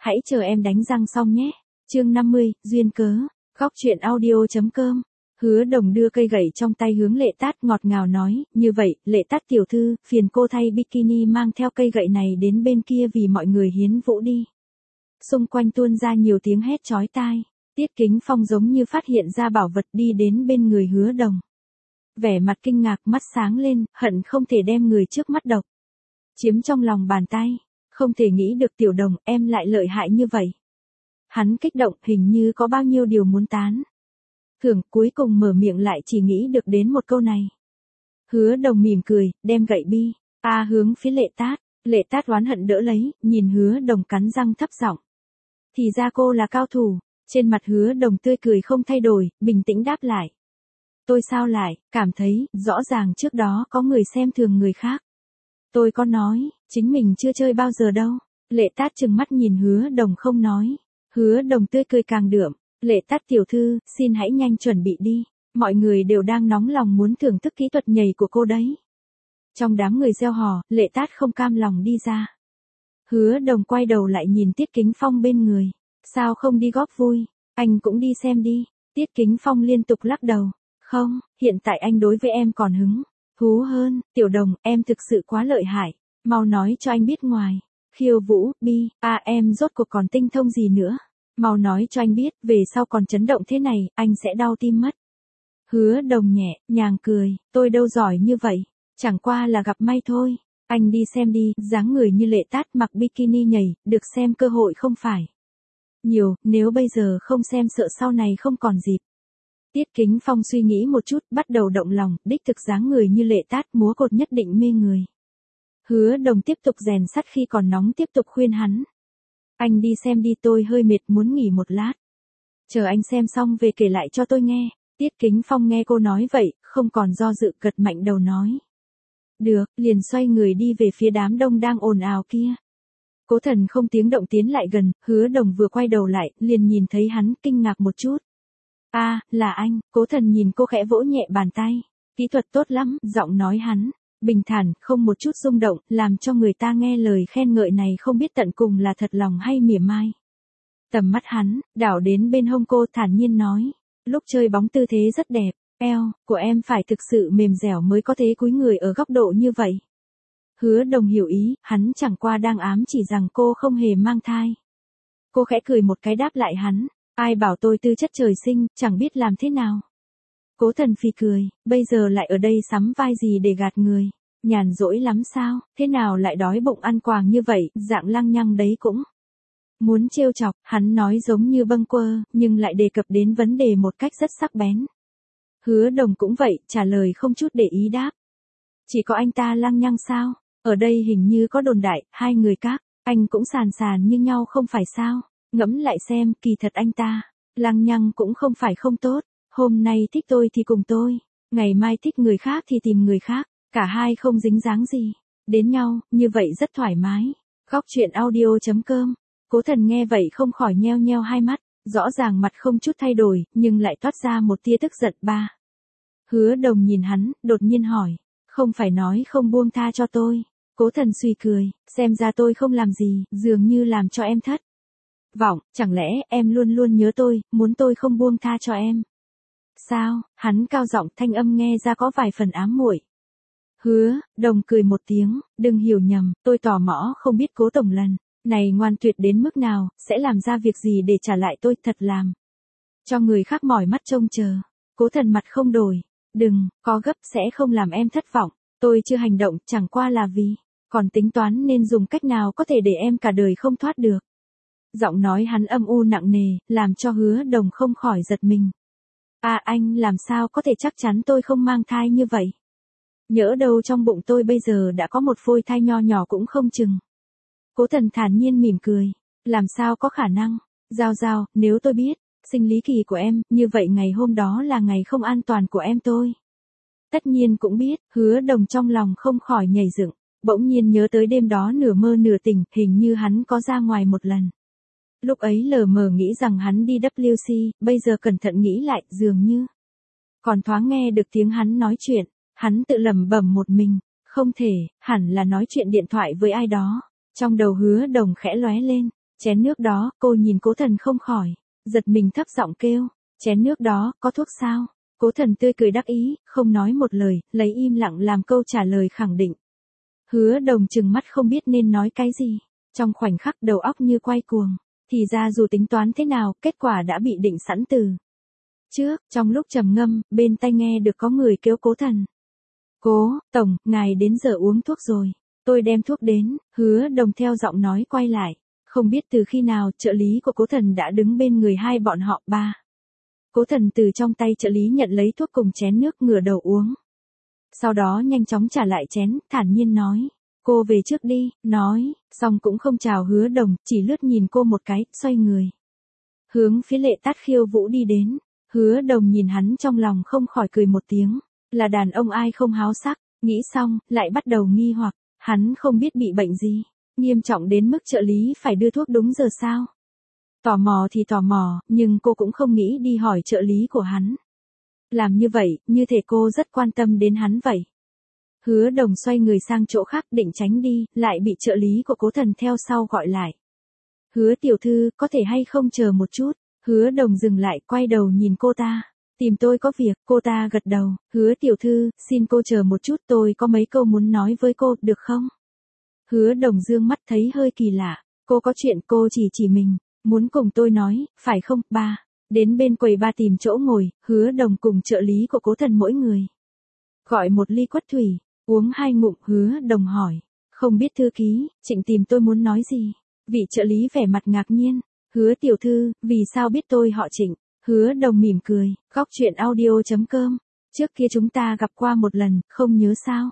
Hãy chờ em đánh răng xong nhé. Chương 50, duyên cớ. Góc truyện audio.com. Hứa Đồng đưa cây gậy trong tay hướng Lệ Tát ngọt ngào nói, như vậy, Lệ Tát tiểu thư, phiền cô thay bikini mang theo cây gậy này đến bên kia vì mọi người hiến vũ đi. Xung quanh tuôn ra nhiều tiếng hét chói tai. Tiết Kính Phong giống như phát hiện ra bảo vật đi đến bên người Hứa Đồng. Vẻ mặt kinh ngạc, mắt sáng lên, hận không thể đem người trước mắt độc chiếm trong lòng bàn tay. Không thể nghĩ được Tiểu Đồng, em lại lợi hại như vậy. Hắn kích động, hình như có bao nhiêu điều muốn tán thưởng, cuối cùng mở miệng lại chỉ nghĩ được đến một câu này. Hứa Đồng mỉm cười, đem gậy bi hướng phía Lệ Tát. Lệ Tát oán hận đỡ lấy, nhìn Hứa Đồng cắn răng thấp giọng. Thì ra cô là cao thủ. Trên mặt Hứa Đồng tươi cười không thay đổi, bình tĩnh đáp lại. Tôi sao lại, cảm thấy, rõ ràng trước đó có người xem thường người khác. Tôi có nói, chính mình chưa chơi bao giờ đâu. Lệ Tát trừng mắt nhìn Hứa Đồng không nói. Hứa Đồng tươi cười càng đượm. Lệ Tát tiểu thư, xin hãy nhanh chuẩn bị đi. Mọi người đều đang nóng lòng muốn thưởng thức kỹ thuật nhảy của cô đấy. Trong đám người reo hò, Lệ Tát không cam lòng đi ra. Hứa Đồng quay đầu lại nhìn Tiết Kính Phong bên người. Sao không đi góp vui, anh cũng đi xem đi. Tiết Kính Phong liên tục lắc đầu. Không, hiện tại anh đối với em còn hứng thú hơn. Tiểu Đồng, em thực sự quá lợi hại. Mau nói cho anh biết ngoài khiêu vũ, em rốt cuộc còn tinh thông gì nữa. Mau nói cho anh biết, về sau còn chấn động thế này, anh sẽ đau tim mất. Hứa Đồng nhẹ nhàng cười, tôi đâu giỏi như vậy, chẳng qua là gặp may thôi. Anh đi xem đi, dáng người như Lệ Tát mặc bikini nhảy, được xem cơ hội không phải nhiều, nếu bây giờ không xem sợ sau này không còn dịp. Tiết Kính Phong suy nghĩ một chút, bắt đầu động lòng, đích thực dáng người như Lệ Tát múa cột nhất định mê người. Hứa Đồng tiếp tục rèn sắt khi còn nóng tiếp tục khuyên hắn. Anh đi xem đi, tôi hơi mệt muốn nghỉ một lát. Chờ anh xem xong về kể lại cho tôi nghe. Tiết Kính Phong nghe cô nói vậy, không còn do dự, gật mạnh đầu nói. Được, liền xoay người đi về phía đám đông đang ồn ào kia. Cố Thần không tiếng động tiến lại gần, Hứa Đồng vừa quay đầu lại, liền nhìn thấy hắn, kinh ngạc một chút. Là anh. Cố Thần nhìn cô khẽ vỗ nhẹ bàn tay. Kỹ thuật tốt lắm, giọng nói hắn bình thản, không một chút rung động, làm cho người ta nghe lời khen ngợi này không biết tận cùng là thật lòng hay mỉa mai. Tầm mắt hắn đảo đến bên hông cô, thản nhiên nói, lúc chơi bóng tư thế rất đẹp, eo của em phải thực sự mềm dẻo mới có thể cúi người ở góc độ như vậy. Hứa Đồng hiểu ý, hắn chẳng qua đang ám chỉ rằng cô không hề mang thai. Cô khẽ cười một cái đáp lại hắn, ai bảo tôi tư chất trời sinh, chẳng biết làm thế nào. Cố Thần phì cười, bây giờ lại ở đây sắm vai gì để gạt người, nhàn rỗi lắm sao, thế nào lại đói bụng ăn quàng như vậy, dạng lăng nhăng đấy cũng muốn trêu chọc. Hắn nói giống như bâng quơ, nhưng lại đề cập đến vấn đề một cách rất sắc bén. Hứa Đồng cũng vậy, trả lời không chút để ý đáp. Chỉ có anh ta lăng nhăng sao, ở đây hình như có đồn đại, hai người các anh cũng sàn sàn như nhau không phải sao, ngẫm lại xem, kỳ thật anh ta lăng nhăng cũng không phải không tốt. Hôm nay thích tôi thì cùng tôi, ngày mai thích người khác thì tìm người khác, cả hai không dính dáng gì đến nhau, như vậy rất thoải mái. Góc truyện audio.com. Cố Thần nghe vậy không khỏi nheo nheo hai mắt, rõ ràng mặt không chút thay đổi, nhưng lại toát ra một tia tức giận. Hứa Đồng nhìn hắn, đột nhiên hỏi, không phải nói không buông tha cho tôi. Cố Thần suy cười, xem ra tôi không làm gì, dường như làm cho em thất vọng, chẳng lẽ em luôn luôn nhớ tôi, muốn tôi không buông tha cho em. Sao? Hắn cao giọng, thanh âm nghe ra có vài phần ám muội. Hứa Đồng cười một tiếng, đừng hiểu nhầm, tôi tò mò không biết Cố tổng lần này ngoan tuyệt đến mức nào, sẽ làm ra việc gì để trả lại tôi, thật làm cho người khác mỏi mắt trông chờ. Cố Thần mặt không đổi, đừng có gấp, sẽ không làm em thất vọng. Tôi chưa hành động, chẳng qua là vì còn tính toán nên dùng cách nào có thể để em cả đời không thoát được. Giọng nói hắn âm u nặng nề, làm cho Hứa Đồng không khỏi giật mình. Anh làm sao có thể chắc chắn tôi không mang thai như vậy? Nhỡ đâu trong bụng tôi bây giờ đã có một phôi thai nho nhỏ cũng không chừng. Cố Thần thản nhiên mỉm cười, làm sao có khả năng? Giao, nếu tôi biết sinh lý kỳ của em, như vậy ngày hôm đó là ngày không an toàn của em tôi. Tất nhiên cũng biết. Hứa Đồng trong lòng không khỏi nhảy dựng, bỗng nhiên nhớ tới đêm đó nửa mơ nửa tỉnh, hình như hắn có ra ngoài một lần. Lúc ấy lờ mờ nghĩ rằng hắn đi WC, bây giờ cẩn thận nghĩ lại, dường như còn thoáng nghe được tiếng hắn nói chuyện. Hắn tự lẩm bẩm một mình, không thể, hẳn là nói chuyện điện thoại với ai đó. Trong đầu Hứa Đồng khẽ lóe lên, Chén nước đó, cô nhìn Cố Thần không khỏi, giật mình thấp giọng kêu, chén nước đó, có thuốc sao? Cố Thần tươi cười đắc ý, không nói một lời, lấy im lặng làm câu trả lời khẳng định. Hứa Đồng trừng mắt không biết nên nói cái gì, trong khoảnh khắc đầu óc như quay cuồng, thì ra dù tính toán thế nào, kết quả đã bị định sẵn từ trước. Trong lúc trầm ngâm, bên tai nghe được có người kêu Cố Thần. Cố tổng, ngài đến giờ uống thuốc rồi. Tôi đem thuốc đến. Hứa Đồng theo giọng nói quay lại. Không biết từ khi nào trợ lý của Cố Thần đã đứng bên người hai bọn họ. Ba. Cố Thần từ trong tay trợ lý nhận lấy thuốc cùng chén nước, ngửa đầu uống. Sau đó nhanh chóng trả lại chén, thản nhiên nói. Cô về trước đi. Nói, xong cũng không chào Hứa Đồng, chỉ lướt nhìn cô một cái, xoay người. Hướng phía Lệ Tát Khiêu Vũ đi đến. Hứa Đồng nhìn hắn trong lòng không khỏi cười một tiếng. Là đàn ông ai không háo sắc, nghĩ xong, lại bắt đầu nghi hoặc, hắn không biết bị bệnh gì, nghiêm trọng đến mức trợ lý phải đưa thuốc đúng giờ sao. Tò mò thì tò mò, nhưng cô cũng không nghĩ đi hỏi trợ lý của hắn. Làm như vậy, như thể cô rất quan tâm đến hắn vậy. Hứa Đồng xoay người sang chỗ khác định tránh đi, lại bị trợ lý của Cố Thần theo sau gọi lại. Hứa tiểu thư, có thể hay không chờ một chút. Hứa Đồng dừng lại, quay đầu nhìn cô ta. Tìm tôi có việc. Cô ta gật đầu. Hứa tiểu thư, xin cô chờ một chút, tôi có mấy câu muốn nói với cô, được không? Hứa Đồng dương mắt thấy hơi kỳ lạ. Cô có chuyện, cô chỉ mình, muốn cùng tôi nói, phải không? Ba. Đến bên quầy ba tìm chỗ ngồi, Hứa Đồng cùng trợ lý của Cố Thần mỗi người gọi một ly quất thủy, uống 2 ngụm. Hứa Đồng hỏi, không biết thư ký Trịnh tìm tôi muốn nói gì? Vị trợ lý vẻ mặt ngạc nhiên. Hứa tiểu thư, vì sao biết tôi họ Trịnh? Hứa Đồng mỉm cười, góc chuyện audio.com. Trước kia chúng ta gặp qua một lần, không nhớ sao?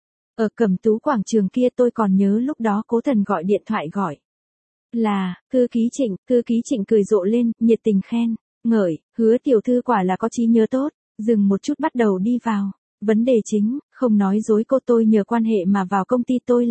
Ở Cẩm Tú quảng trường kia, tôi còn nhớ lúc đó Cố Thần gọi điện thoại gọi. Là, thư ký Trịnh cười rộ lên, nhiệt tình khen, ngợi, Hứa tiểu thư quả là có trí nhớ tốt. Dừng một chút bắt đầu đi vào. Vấn đề chính, không nói dối cô, tôi nhờ quan hệ mà vào công ty tôi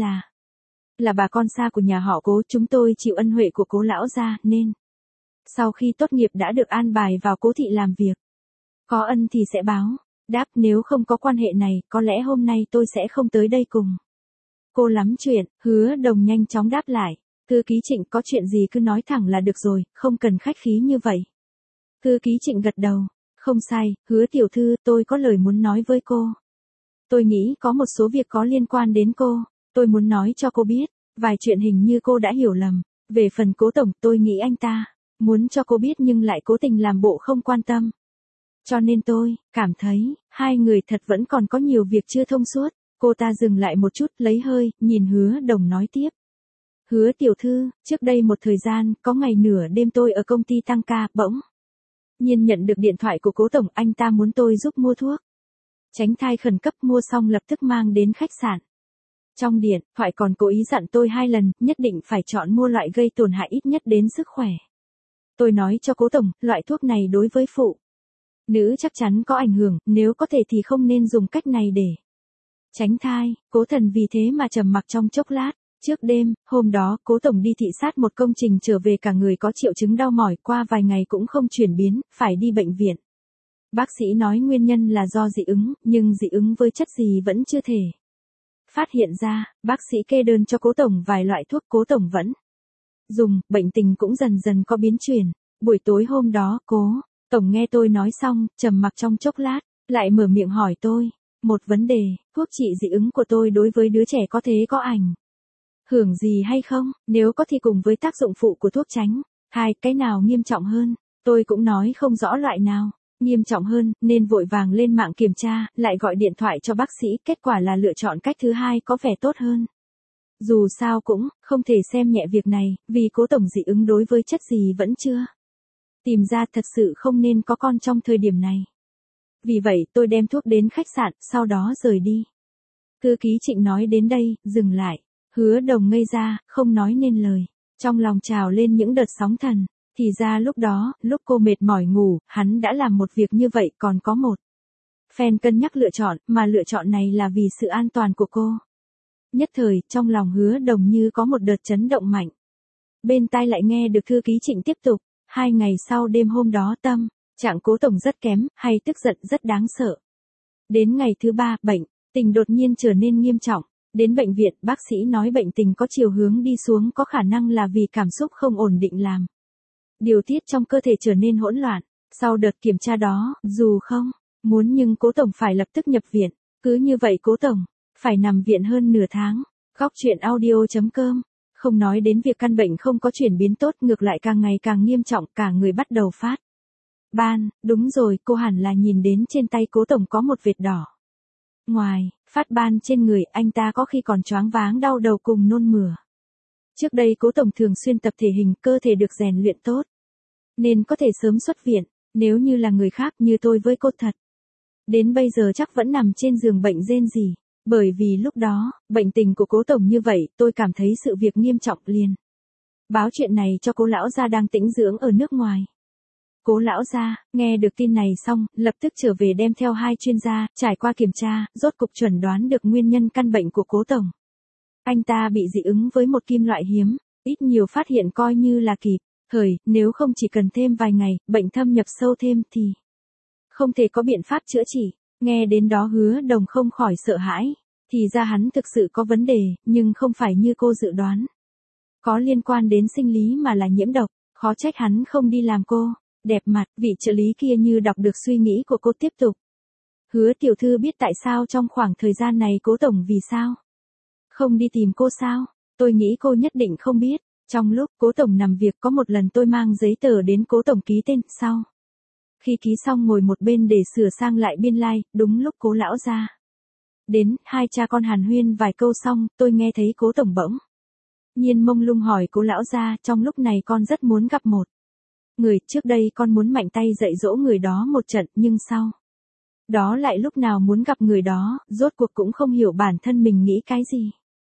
là bà con xa của nhà họ Cố, chúng tôi chịu ân huệ của Cố lão gia, nên sau khi tốt nghiệp đã được an bài vào Cố thị làm việc. Có ân thì sẽ báo. Đáp, nếu không có quan hệ này, có lẽ hôm nay tôi sẽ không tới đây cùng cô lắm chuyện. Hứa Đồng nhanh chóng đáp lại. Thư ký Trịnh, có chuyện gì cứ nói thẳng là được rồi, không cần khách khí như vậy. Thư ký Trịnh gật đầu. Không sai, Hứa tiểu thư, tôi có lời muốn nói với cô. Tôi nghĩ có một số việc có liên quan đến cô. Tôi muốn nói cho cô biết. Vài chuyện hình như cô đã hiểu lầm. Về phần Cố tổng, tôi nghĩ anh ta muốn cho cô biết nhưng lại cố tình làm bộ không quan tâm. Cho nên tôi cảm thấy hai người thật vẫn còn có nhiều việc chưa thông suốt. Cô ta dừng lại một chút, lấy hơi, nhìn Hứa Đồng nói tiếp. Hứa tiểu thư, trước đây một thời gian, có ngày nửa đêm tôi ở công ty tăng ca, bỗng nhiên nhận được điện thoại của Cố tổng, anh ta muốn tôi giúp mua thuốc tránh thai khẩn cấp, mua xong lập tức mang đến khách sạn. Trong điện thoại còn cố ý dặn tôi 2 lần, nhất định phải chọn mua loại gây tổn hại ít nhất đến sức khỏe. Tôi nói cho Cố tổng, loại thuốc này đối với phụ nữ chắc chắn có ảnh hưởng, nếu có thể thì không nên dùng cách này để tránh thai. Cố Thần vì thế mà trầm mặc trong chốc lát. Trước đêm, hôm đó, Cố tổng đi thị sát một công trình trở về cả người có triệu chứng đau mỏi, qua vài ngày cũng không chuyển biến, phải đi bệnh viện. Bác sĩ nói nguyên nhân là do dị ứng, nhưng dị ứng với chất gì vẫn chưa thể phát hiện ra. Bác sĩ kê đơn cho Cố tổng vài loại thuốc, Cố tổng vẫn dùng, bệnh tình cũng dần dần có biến chuyển. Buổi tối hôm đó, Cố tổng nghe tôi nói xong, trầm mặc trong chốc lát, lại mở miệng hỏi tôi một vấn đề, thuốc trị dị ứng của tôi đối với đứa trẻ có thể có ảnh hưởng gì hay không, nếu có thì cùng với tác dụng phụ của thuốc tránh thai, cái nào nghiêm trọng hơn? Tôi cũng nói không rõ loại nào nghiêm trọng hơn, nên vội vàng lên mạng kiểm tra, lại gọi điện thoại cho bác sĩ, kết quả là lựa chọn cách thứ hai có vẻ tốt hơn. Dù sao cũng không thể xem nhẹ việc này, vì Cố tổng dị ứng đối với chất gì vẫn chưa tìm ra, thật sự không nên có con trong thời điểm này. Vì vậy tôi đem thuốc đến khách sạn, sau đó rời đi. Thư ký Trịnh nói đến đây, dừng lại. Hứa Đồng ngây ra, không nói nên lời. Trong lòng trào lên những đợt sóng thần. Thì ra lúc đó, lúc cô mệt mỏi ngủ, hắn đã làm một việc như vậy, còn có một phen cân nhắc lựa chọn, mà lựa chọn này là vì sự an toàn của cô. Nhất thời, trong lòng Hứa Đồng như có một đợt chấn động mạnh. Bên tai lại nghe được thư ký Trịnh tiếp tục. 2 ngày sau đêm hôm đó tâm trạng Cố tổng rất kém, hay tức giận rất đáng sợ. Đến ngày thứ 3, bệnh tình đột nhiên trở nên nghiêm trọng. Đến bệnh viện, bác sĩ nói bệnh tình có chiều hướng đi xuống, có khả năng là vì cảm xúc không ổn định làm điều tiết trong cơ thể trở nên hỗn loạn. Sau đợt kiểm tra đó, dù không muốn nhưng Cố Tổng phải lập tức nhập viện. Cứ như vậy Cố Tổng phải nằm viện hơn nửa tháng. Góc chuyện audio.com. Không nói đến việc căn bệnh không có chuyển biến tốt, ngược lại càng ngày càng nghiêm trọng, cả người bắt đầu phát ban. Đúng rồi, cô hẳn là nhìn đến trên tay Cố Tổng có một vệt đỏ. Ngoài phát ban trên người, anh ta có khi còn choáng váng, đau đầu cùng nôn mửa. Trước đây Cố Tổng thường xuyên tập thể hình, cơ thể được rèn luyện tốt, nên có thể sớm xuất viện. Nếu như là người khác như tôi với cô thật, đến bây giờ chắc vẫn nằm trên giường bệnh rên rỉ. Bởi vì lúc đó, bệnh tình của Cố Tổng như vậy, tôi cảm thấy sự việc nghiêm trọng liền báo chuyện này cho Cố lão gia đang tĩnh dưỡng ở nước ngoài. Cố lão gia nghe được tin này xong, lập tức trở về đem theo 2 chuyên gia, trải qua kiểm tra, rốt cục chuẩn đoán được nguyên nhân căn bệnh của Cố Tổng. Anh ta bị dị ứng với một kim loại hiếm, ít nhiều phát hiện coi như là kịp thời, nếu không chỉ cần thêm vài ngày, bệnh thâm nhập sâu thêm thì không thể có biện pháp chữa trị. Nghe đến đó Hứa Đồng không khỏi sợ hãi, thì ra hắn thực sự có vấn đề, nhưng không phải như cô dự đoán có liên quan đến sinh lý mà là nhiễm độc. Khó trách hắn không đi làm cô. Đẹp mặt, vị trợ lý kia như đọc được suy nghĩ của cô tiếp tục. Hứa tiểu thư biết tại sao trong khoảng thời gian này Cố Tổng vì sao không đi tìm cô sao? Tôi nghĩ cô nhất định không biết. Trong lúc Cố Tổng nằm việc có một lần tôi mang giấy tờ đến Cố Tổng ký tên, sau khi ký xong ngồi một bên để sửa sang lại biên lai, đúng lúc Cố lão gia đến, 2 cha con hàn huyên vài câu xong, tôi nghe thấy Cố Tổng bỗng nhiên mông lung hỏi Cố lão gia, trong lúc này con rất muốn gặp một người, trước đây con muốn mạnh tay dạy dỗ người đó một trận, nhưng sau đó lại lúc nào muốn gặp người đó, rốt cuộc cũng không hiểu bản thân mình nghĩ cái gì.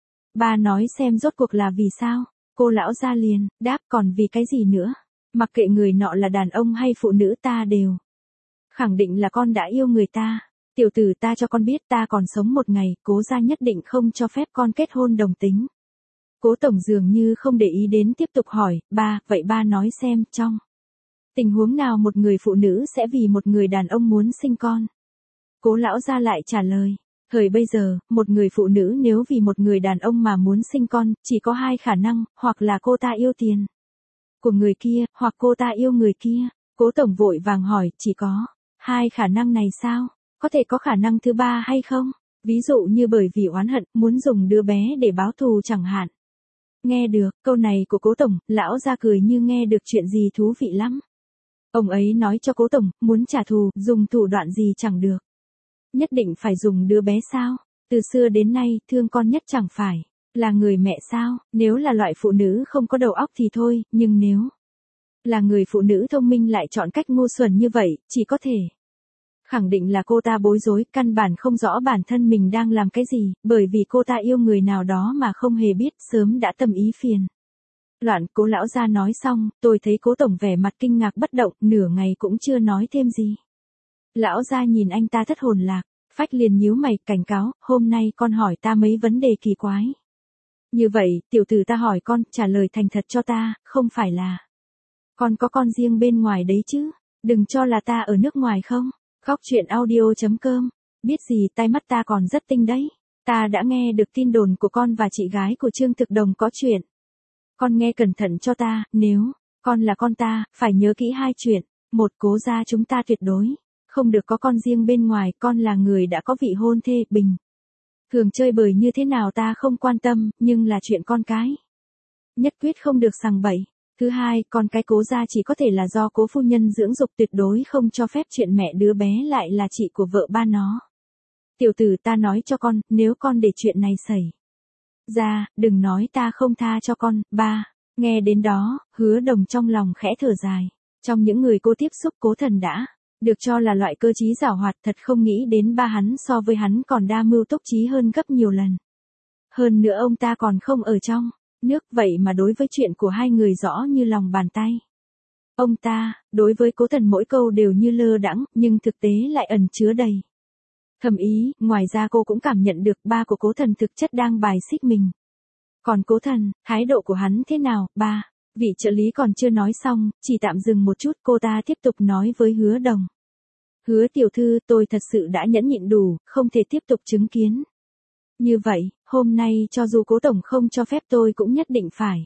Ba nói xem rốt cuộc là vì sao? Cô lão gia liền đáp, còn vì cái gì nữa? Mặc kệ người nọ là đàn ông hay phụ nữ, ta đều khẳng định là con đã yêu người ta. Tiểu tử, ta cho con biết ta còn sống một ngày, Cố gia nhất định không cho phép con kết hôn đồng tính. Cố Tổng dường như không để ý đến, tiếp tục hỏi, ba, vậy ba nói xem, trong tình huống nào một người phụ nữ sẽ vì một người đàn ông muốn sinh con? Cố lão gia lại trả lời, thời bây giờ, một người phụ nữ nếu vì một người đàn ông mà muốn sinh con, chỉ có 2 khả năng, hoặc là cô ta yêu tiền của người kia, hoặc cô ta yêu người kia. Cố Tổng vội vàng hỏi, chỉ có 2 khả năng này sao? Có thể có khả năng thứ 3 hay không? Ví dụ như bởi vì oán hận, muốn dùng đứa bé để báo thù chẳng hạn. Nghe được câu này của Cố Tổng, lão gia cười như nghe được chuyện gì thú vị lắm. Ông ấy nói cho Cố Tổng, muốn trả thù, dùng thủ đoạn gì chẳng được. Nhất định phải dùng đứa bé sao? Từ xưa đến nay, thương con nhất chẳng phải là người mẹ sao? Nếu là loại phụ nữ không có đầu óc thì thôi, nhưng nếu là người phụ nữ thông minh lại chọn cách ngu xuẩn như vậy, chỉ có thể khẳng định là cô ta bối rối, căn bản không rõ bản thân mình đang làm cái gì, bởi vì cô ta yêu người nào đó mà không hề biết, sớm đã tâm ý phiền loạn. Cố lão gia nói xong, tôi thấy Cố Tổng vẻ mặt kinh ngạc bất động, nửa ngày cũng chưa nói thêm gì. Lão gia nhìn anh ta thất hồn lạc, phách liền nhíu mày, cảnh cáo, hôm nay con hỏi ta mấy vấn đề kỳ quái. Như vậy, tiểu tử, ta hỏi con, trả lời thành thật cho ta, không phải là con có con riêng bên ngoài đấy chứ? Đừng cho là ta ở nước ngoài không? Góc chuyện audio.com. Biết gì, tai mắt ta còn rất tinh đấy. Ta đã nghe được tin đồn của con và chị gái của Trương Thực Đồng có chuyện. Con nghe cẩn thận cho ta, nếu con là con ta, phải nhớ kỹ 2 chuyện. Một, Cố gia chúng ta tuyệt đối không được có con riêng bên ngoài, con là người đã có vị hôn thê, bình thường chơi bời như thế nào ta không quan tâm, nhưng là chuyện con cái nhất quyết không được sằng bậy. Thứ hai, con cái Cố gia chỉ có thể là do Cố phu nhân dưỡng dục, tuyệt đối không cho phép chuyện mẹ đứa bé lại là chị của vợ ba nó. Tiểu tử, ta nói cho con, nếu con để chuyện này xảy ra, đừng nói ta không tha cho con. Ba, nghe đến đó, Hứa Đồng trong lòng khẽ thở dài. Trong những người cô tiếp xúc, Cố Thần đã được cho là loại cơ trí giảo hoạt, thật không nghĩ đến ba hắn so với hắn còn đa mưu túc trí hơn gấp nhiều lần. Hơn nữa ông ta còn không ở trong nước, vậy mà đối với chuyện của 2 người rõ như lòng bàn tay. Ông ta, đối với Cố Thần mỗi câu đều như lơ đãng, nhưng thực tế lại ẩn chứa đầy thầm ý. Ngoài ra cô cũng cảm nhận được ba của Cố Thần thực chất đang bài xích mình. Còn Cố Thần, thái độ của hắn thế nào? Ba, vị trợ lý còn chưa nói xong, chỉ tạm dừng một chút, cô ta tiếp tục nói với Hứa Đồng. Hứa tiểu thư, tôi thật sự đã nhẫn nhịn đủ, không thể tiếp tục chứng kiến Như vậy, hôm nay cho dù cố tổng không cho phép tôi cũng nhất định phải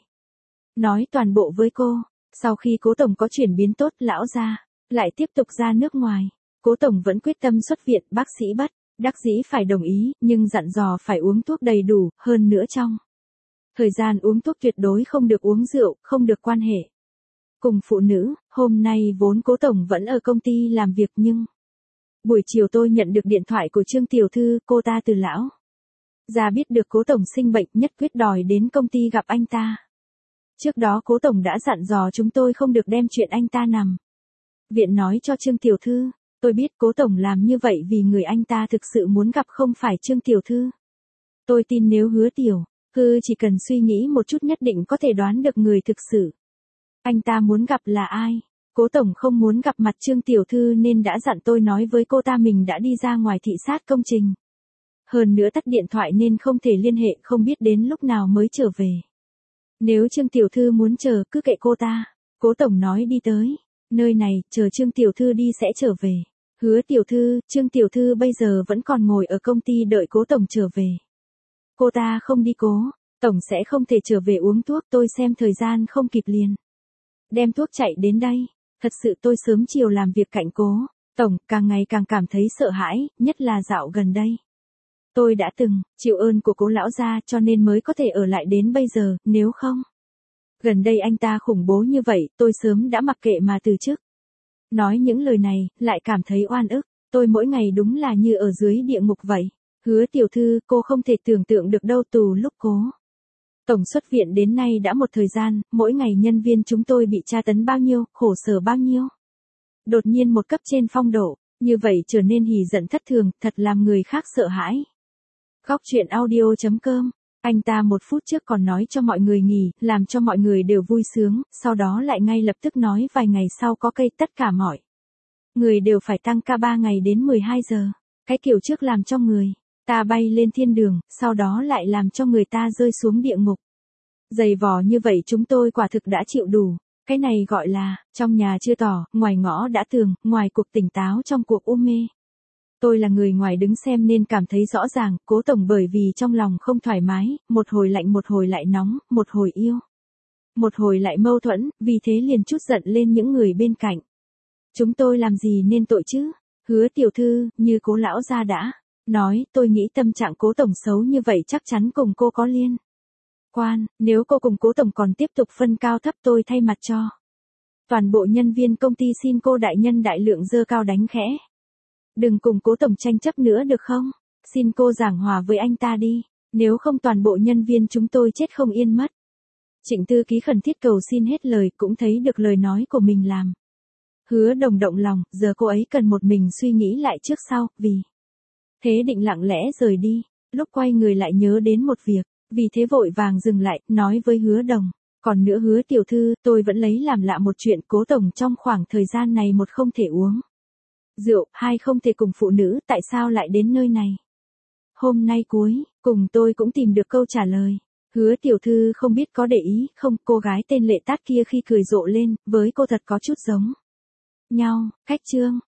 nói toàn bộ với cô. Sau khi cố tổng có chuyển biến tốt, lão gia lại tiếp tục ra nước ngoài. Cố tổng vẫn quyết tâm xuất viện, bác sĩ bất đắc dĩ phải đồng ý, nhưng dặn dò phải uống thuốc đầy đủ, hơn nữa trong thời gian uống thuốc tuyệt đối không được uống rượu, không được quan hệ cùng phụ nữ. Hôm nay vốn cố tổng vẫn ở công ty làm việc nhưng buổi chiều tôi nhận được điện thoại của Trương tiểu thư, cô ta từ lão gia biết được cố tổng sinh bệnh, nhất quyết đòi đến công ty gặp anh ta. Trước đó cố tổng đã dặn dò chúng tôi không được đem chuyện anh ta nằm viện nói cho Trương tiểu thư. Tôi biết cố tổng làm như vậy vì người anh ta thực sự muốn gặp không phải Trương tiểu thư. Tôi tin nếu Hứa tiểu thư chỉ cần suy nghĩ một chút nhất định có thể đoán được người thực sự anh ta muốn gặp là ai. Cố tổng không muốn gặp mặt Trương tiểu thư nên đã dặn tôi nói với cô ta mình đã đi ra ngoài thị sát công trình. Hơn nữa tắt điện thoại nên không thể liên hệ, không biết đến lúc nào mới trở về. Nếu Trương tiểu thư muốn chờ, cứ kệ cô ta. Cố tổng nói đi tới nơi này, chờ Trương tiểu thư đi sẽ trở về. Hứa tiểu thư, Trương tiểu thư bây giờ vẫn còn ngồi ở công ty đợi cố tổng trở về. Cô ta không đi, cố tổng sẽ không thể trở về uống thuốc, tôi xem thời gian không kịp liền đem thuốc chạy đến đây. Thật sự tôi sớm chiều làm việc cạnh cố tổng, càng ngày càng cảm thấy sợ hãi, nhất là dạo gần đây. Tôi đã từng chịu ơn của cố lão gia cho nên mới có thể ở lại đến bây giờ, nếu không gần đây anh ta khủng bố như vậy, tôi sớm đã mặc kệ mà từ chức. Nói những lời này, lại cảm thấy oan ức. Tôi mỗi ngày đúng là như ở dưới địa ngục vậy. Hứa tiểu thư, cô không thể tưởng tượng được đâu, từ lúc cố tổng xuất viện đến nay đã một thời gian, mỗi ngày nhân viên chúng tôi bị tra tấn bao nhiêu, khổ sở bao nhiêu. Đột nhiên một cấp trên phong độ, như vậy trở nên hỉ giận thất thường, thật làm người khác sợ hãi. Góc truyện audio.com. Anh ta một phút trước còn nói cho mọi người nghỉ, làm cho mọi người đều vui sướng, sau đó lại ngay lập tức nói vài ngày sau có cây, tất cả mọi người đều phải tăng ca 3 ngày đến 12 giờ. Cái kiểu trước làm cho người ta bay lên thiên đường, sau đó lại làm cho người ta rơi xuống địa ngục. Dày vò như vậy chúng tôi quả thực đã chịu đủ. Cái này gọi là, trong nhà chưa tỏ, ngoài ngõ đã tường, ngoài cuộc tỉnh táo trong cuộc u mê. Tôi là người ngoài đứng xem nên cảm thấy rõ ràng, cố tổng bởi vì trong lòng không thoải mái, một hồi lạnh một hồi lại nóng, một hồi yêu, một hồi lại mâu thuẫn, vì thế liền trút giận lên những người bên cạnh. Chúng tôi làm gì nên tội chứ? Hứa tiểu thư, như cố lão gia đã nói, tôi nghĩ tâm trạng cố tổng xấu như vậy chắc chắn cùng cô có liên quan, nếu cô cùng cố tổng còn tiếp tục phân cao thấp tôi thay mặt cho toàn bộ nhân viên công ty xin cô đại nhân đại lượng dơ cao đánh khẽ. Đừng cùng cố tổng tranh chấp nữa được không? Xin cô giảng hòa với anh ta đi, nếu không toàn bộ nhân viên chúng tôi chết không yên mất. Trịnh thư ký khẩn thiết cầu xin hết lời, cũng thấy được lời nói của mình làm Hứa Đồng động lòng, giờ cô ấy cần một mình suy nghĩ lại trước sau, vì thế định lặng lẽ rời đi. Lúc quay người lại nhớ đến một việc, vì thế vội vàng dừng lại, nói với Hứa Đồng. Còn nữa Hứa tiểu thư, tôi vẫn lấy làm lạ một chuyện, cố tổng trong khoảng thời gian này một không thể uống rượu, hai không thể cùng phụ nữ, tại sao lại đến nơi này? Hôm nay cuối cùng tôi cũng tìm được câu trả lời. Hứa tiểu thư không biết có để ý không, cô gái tên Lệ Tát kia khi cười rộ lên, với cô thật có chút giống nhau. Cách chương